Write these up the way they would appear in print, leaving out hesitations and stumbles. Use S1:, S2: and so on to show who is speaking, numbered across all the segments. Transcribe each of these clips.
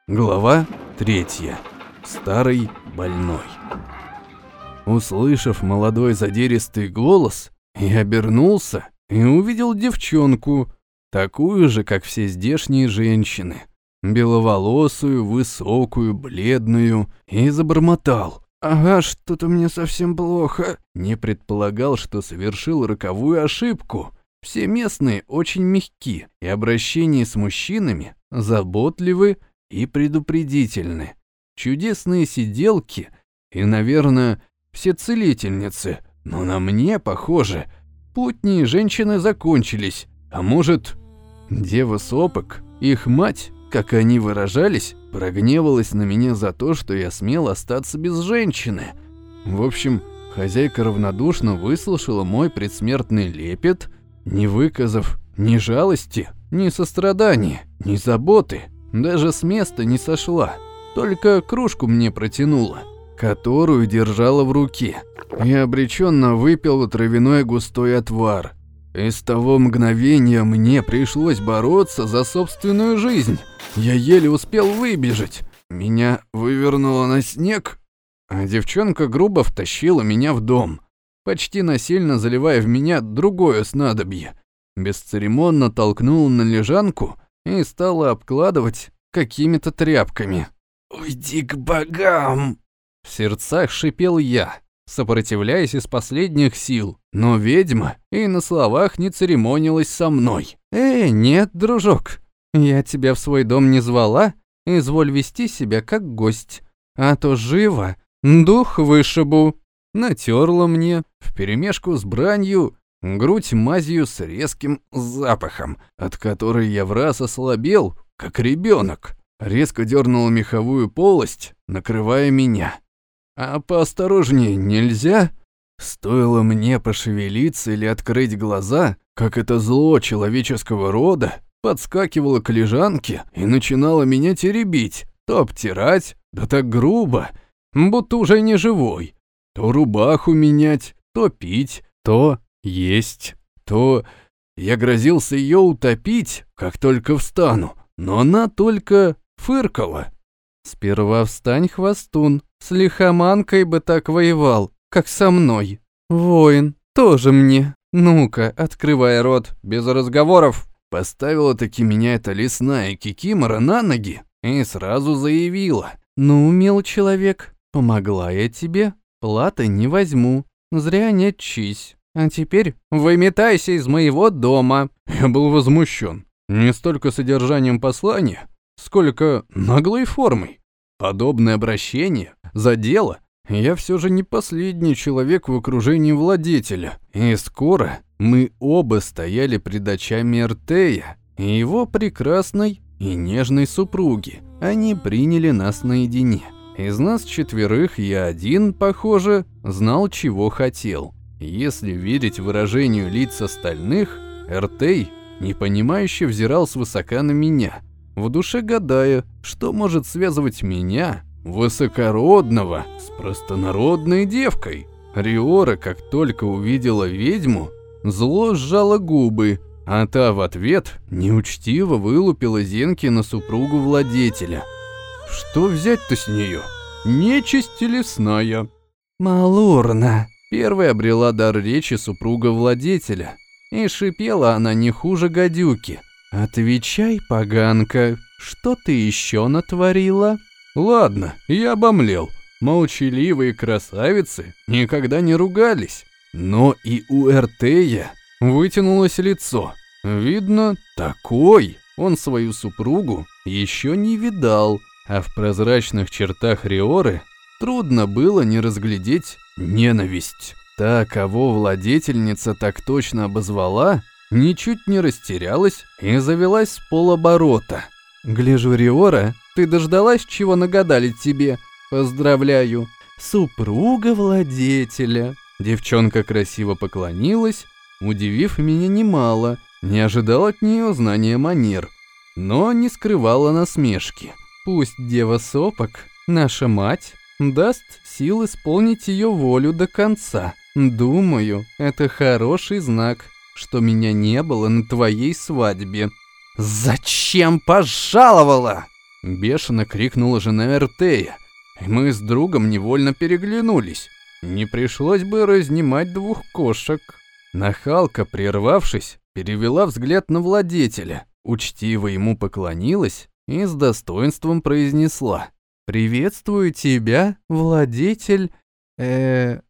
S1: Глава 3. Старый больной. Услышав молодой задиристый голос, я обернулся и увидел девчонку, такую же, как все здешние женщины, беловолосую, высокую, бледную, и забормотал: «Ага, что-то мне совсем плохо». Не предполагал, что совершил роковую ошибку. Все местные очень мягки, и обращение с мужчинами заботливы и предупредительны. Чудесные сиделки и, наверное, все целительницы, но на мне, похоже, путние женщины закончились, а может, дева Сопок, их мать, как они выражались, прогневалась на меня за то, что я смел остаться без женщины. В общем, хозяйка равнодушно выслушала мой предсмертный лепет, не выказав ни жалости, ни сострадания, ни заботы. Даже с места не сошла, только кружку мне протянула, которую держала в руке. Я обреченно выпил травяной густой отвар. И с того мгновения мне пришлось бороться за собственную жизнь. Я еле успел выбежать. Меня вывернуло на снег, а девчонка грубо втащила меня в дом, почти насильно заливая в меня другое снадобье. Бесцеремонно толкнула на лежанку и стала обкладывать какими-то тряпками. «Уйди к богам!» В сердцах шипел я, сопротивляясь из последних сил, но ведьма и на словах не церемонилась со мной. Нет, дружок, я тебя в свой дом не звала, изволь вести себя как гость, а то живо дух вышибу». Натерла мне, вперемешку с бранью, грудь мазью с резким запахом, от которой я враз ослабел, как ребенок. Резко дернула меховую полость, накрывая меня. А поосторожнее нельзя? Стоило мне пошевелиться или открыть глаза, как это зло человеческого рода подскакивало к лежанке и начинало меня теребить, то обтирать, да так грубо, будто уже не живой, то рубаху менять, то пить, то есть, то... Я грозился ее утопить, как только встану, но она только фыркала. «Сперва встань, хвостун, с лихоманкой бы так воевал, как со мной. Воин, тоже мне. Ну-ка, открывай рот, без разговоров». Поставила таки меня эта лесная кикимора на ноги и сразу заявила: «Ну, мил человек, помогла я тебе, платы не возьму, зря не чись. А теперь выметайся из моего дома». Я был возмущен не столько содержанием послания, сколько наглой формой. Подобное обращение задело. Я все же не последний человек в окружении владетеля, и скоро мы оба стояли пред очами Эртея и его прекрасной и нежной супруги. Они приняли нас наедине. Из нас четверых я один, похоже, знал, чего хотел. Если верить выражению лиц остальных, Эртей непонимающе взирал свысока на меня, в душе гадая, что может связывать меня, высокородного, с простонародной девкой. Риора, как только увидела ведьму, зло сжала губы, а та в ответ неучтиво вылупила зенки на супругу владетеля. Что взять-то с нее? Нечисть лесная. «Малурна», первой обрела дар речи супруга владетеля, и шипела она не хуже гадюки. «Отвечай, поганка, что ты еще натворила?» Ладно, я обомлел. Молчаливые красавицы никогда не ругались. Но и у Эртея вытянулось лицо. Видно, такой он свою супругу еще не видал, а в прозрачных чертах Риоры трудно было не разглядеть ненависть. Та, кого владетельница так точно обозвала, ничуть не растерялась и завелась с полоборота. «Гляжу, Риора, ты дождалась, чего нагадали тебе? Поздравляю, супруга владетеля». Девчонка красиво поклонилась, удивив меня немало, не ожидал от нее знания манер, но не скрывала насмешки. «Пусть дева Сопок, наша мать, даст сил исполнить ее волю до конца. Думаю, это хороший знак, что меня не было на твоей свадьбе». «Зачем пожаловала?» Бешено крикнула жена Эртея, и мы с другом невольно переглянулись. Не пришлось бы разнимать двух кошек. Нахалка, прервавшись, перевела взгляд на владетеля, учтиво ему поклонилась и с достоинством произнесла: «Приветствую тебя, владетель, Эртей»,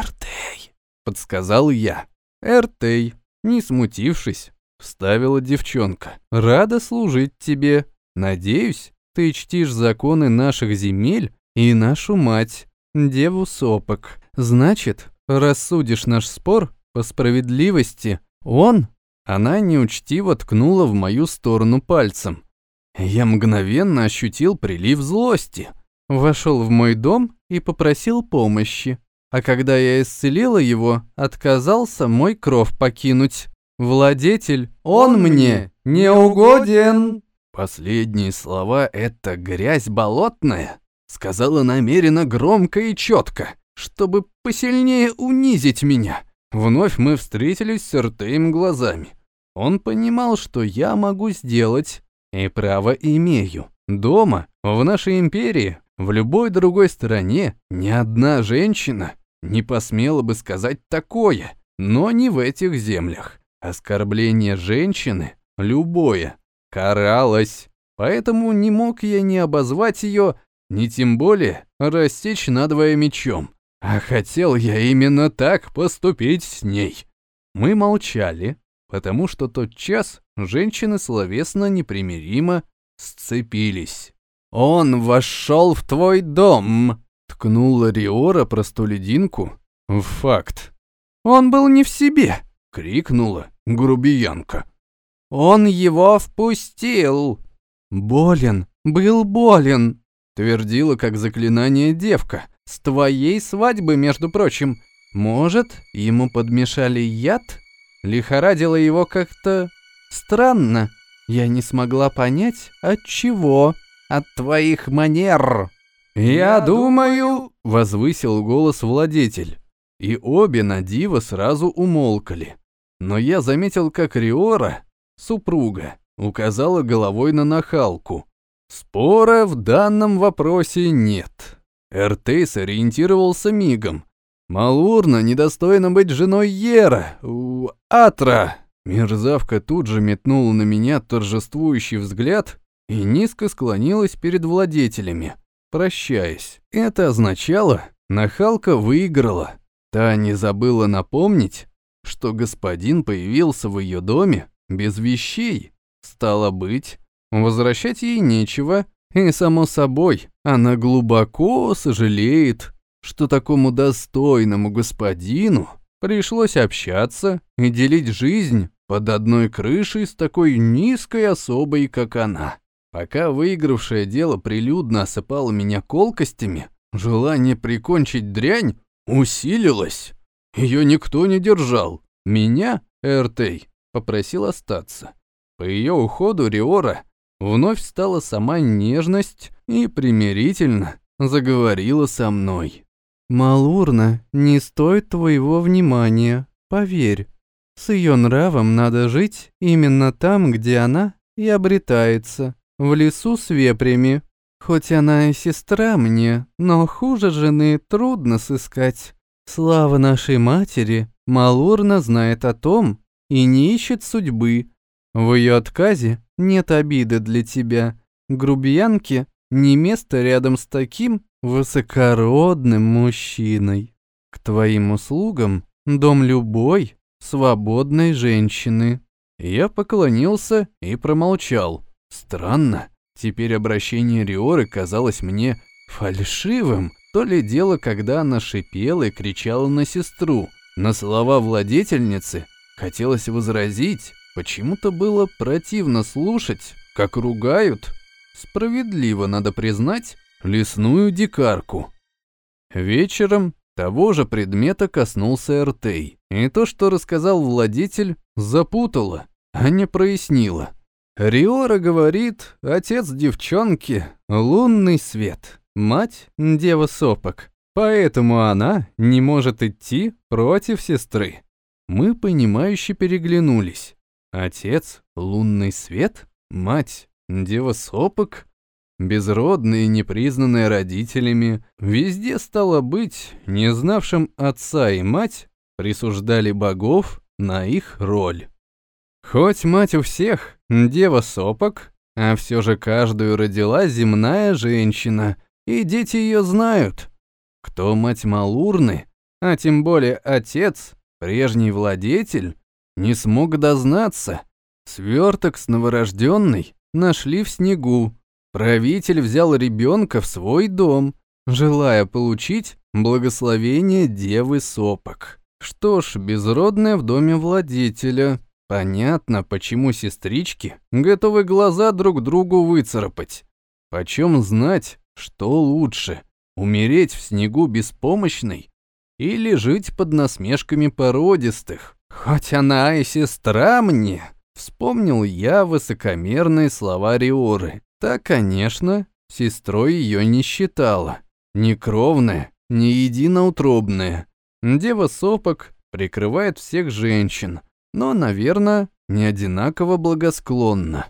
S1: — подсказал я. «Эртей», не смутившись, вставила девчонка. «Рада служить тебе. Надеюсь, ты чтишь законы наших земель и нашу мать, деву Сопок. Значит, рассудишь наш спор по справедливости. Она неучтиво ткнула в мою сторону пальцем. Я мгновенно ощутил прилив злости. Вошел в мой дом и попросил помощи. А когда я исцелила его, отказался мой кров покинуть. Владетель, он мне не угоден». Последние слова «это грязь болотная» сказала намеренно громко и четко, чтобы посильнее унизить меня. Вновь мы встретились с Эртеем глазами. Он понимал, что я могу сделать, и право имею. Дома, в нашей империи, в любой другой стране ни одна женщина не посмела бы сказать такое, но не в этих землях. Оскорбление женщины, любое, каралось, поэтому не мог я ни обозвать ее, ни тем более рассечь надвое мечом. А хотел я именно так поступить с ней. Мы молчали, потому что тотчас женщины словесно непримиримо сцепились. «Он вошел в твой дом», — ткнула Риора простолюдинку в факт. «Он был не в себе», — крикнула грубиянка. «Он его впустил». Был болен», — твердила как заклинание девка. «С твоей свадьбы, между прочим. Может, ему подмешали яд? Лихорадило его как-то странно. Я не смогла понять, от чего. От твоих манер». «Я думаю», — возвысил голос владетель. И обе на диво сразу умолкали. Но я заметил, как Риора, супруга, указала головой на нахалку. Спора в данном вопросе нет. Эртей сориентировался мигом. Малурна недостойна быть женой Ера, Атра. Мерзавка тут же метнула на меня торжествующий взгляд и низко склонилась перед владетелями, прощаясь. Это означало, нахалка выиграла. Та не забыла напомнить, что господин появился в ее доме без вещей. Стало быть, возвращать ей нечего, и, само собой, она глубоко сожалеет, что такому достойному господину пришлось общаться и делить жизнь под одной крышей с такой низкой особой, как она. Пока выигравшее дело прилюдно осыпало меня колкостями, желание прикончить дрянь усилилось. Ее никто не держал. Меня, Эртей, попросил остаться. По ее уходу Риора вновь стала сама нежность и примирительно заговорила со мной. «Малурна не стоит твоего внимания, поверь. С ее нравом надо жить именно там, где она и обретается, в лесу с вепрями. Хоть она и сестра мне, но хуже жены трудно сыскать. Слава нашей матери, Малурна знает о том и не ищет судьбы. В ее отказе нет обиды для тебя. Грубиянке не место рядом с таким высокородным мужчиной. К твоим услугам дом любой свободной женщины». Я поклонился и промолчал. Странно, теперь обращение Риоры казалось мне фальшивым. То ли дело, когда она шипела и кричала на сестру. На слова владетельницы хотелось возразить. Почему-то было противно слушать, как ругают, справедливо, надо признать, лесную дикарку. Вечером того же предмета коснулся Эртей. И то, что рассказал владетель, запутало, а не прояснило. Риора говорит, отец девчонки — лунный свет, мать — дева Сопок, поэтому она не может идти против сестры. Мы понимающе переглянулись. Отец — лунный свет, мать — дева Сопок. безродные, непризнанные родителями, везде стало быть, не знавшим отца и мать, присуждали богов на их роль. Хоть мать у всех дева сопок, а все же каждую родила земная женщина, и дети ее знают. Кто мать Малурны, а тем более отец, прежний владетель, не смог дознаться. Сверток с новорожденной нашли в снегу. Правитель взял ребенка в свой дом, желая получить благословение девы сопок. Что ж, безродная в доме владетеля. Понятно, почему сестрички готовы глаза друг другу выцарапать. Почем знать, что лучше, умереть в снегу беспомощной или жить под насмешками породистых? Хоть она и сестра мне, вспомнил я высокомерные слова Риоры. Та, конечно, сестрой ее не считала. Ни кровная, ни единоутробная. Дева сопок прикрывает всех женщин, но, наверное, не одинаково благосклонна.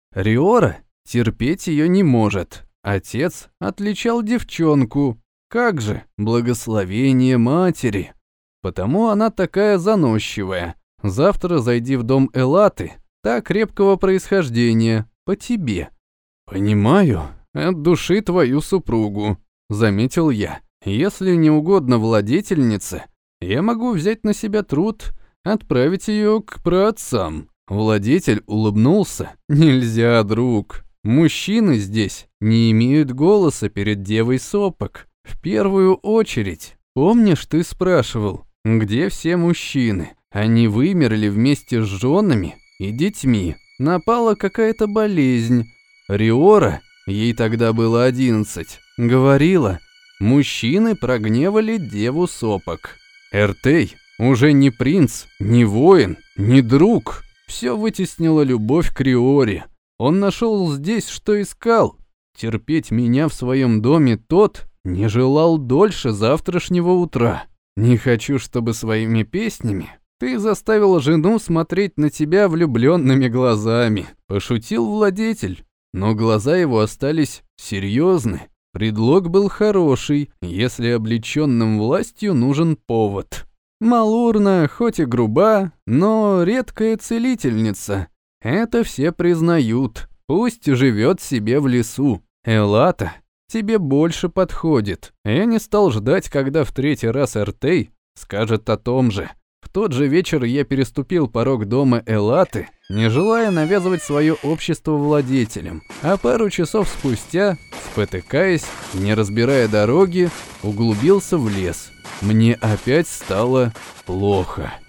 S1: Риора терпеть ее не может. Отец отличал девчонку. Как же, благословение матери. Потому она такая заносчивая. Завтра зайди в дом Элаты, та крепкого происхождения, по тебе. Понимаю, от души твою супругу, заметил я. Если не угодно владетельнице, я могу взять на себя труд отправить ее к праотцам. Владетель улыбнулся. Нельзя, друг. Мужчины здесь не имеют голоса перед девой сопок. В первую очередь, помнишь, ты спрашивал, где все мужчины? Они вымерли вместе с женами и детьми. Напала какая-то болезнь. Риора, ей тогда было 11, говорила, мужчины прогневали деву сопок. Эртей уже не принц, не воин, не друг. Все вытеснила любовь к Риоре. Он нашел здесь, что искал. Терпеть меня в своем доме тот не желал дольше завтрашнего утра. Не хочу, чтобы своими песнями ты заставил жену смотреть на тебя влюбленными глазами. Пошутил владетель, но глаза его остались серьезны. Предлог был хороший, если облеченным властью нужен повод. Малурна, хоть и груба, но редкая целительница. Это все признают. Пусть живет себе в лесу. Элата тебе больше подходит. Я не стал ждать, когда в третий раз Эртей скажет о том же. В тот же вечер я переступил порог дома Элаты, не желая навязывать свое общество владетелям, а пару часов спустя, спотыкаясь, не разбирая дороги, углубился в лес. Мне опять стало плохо.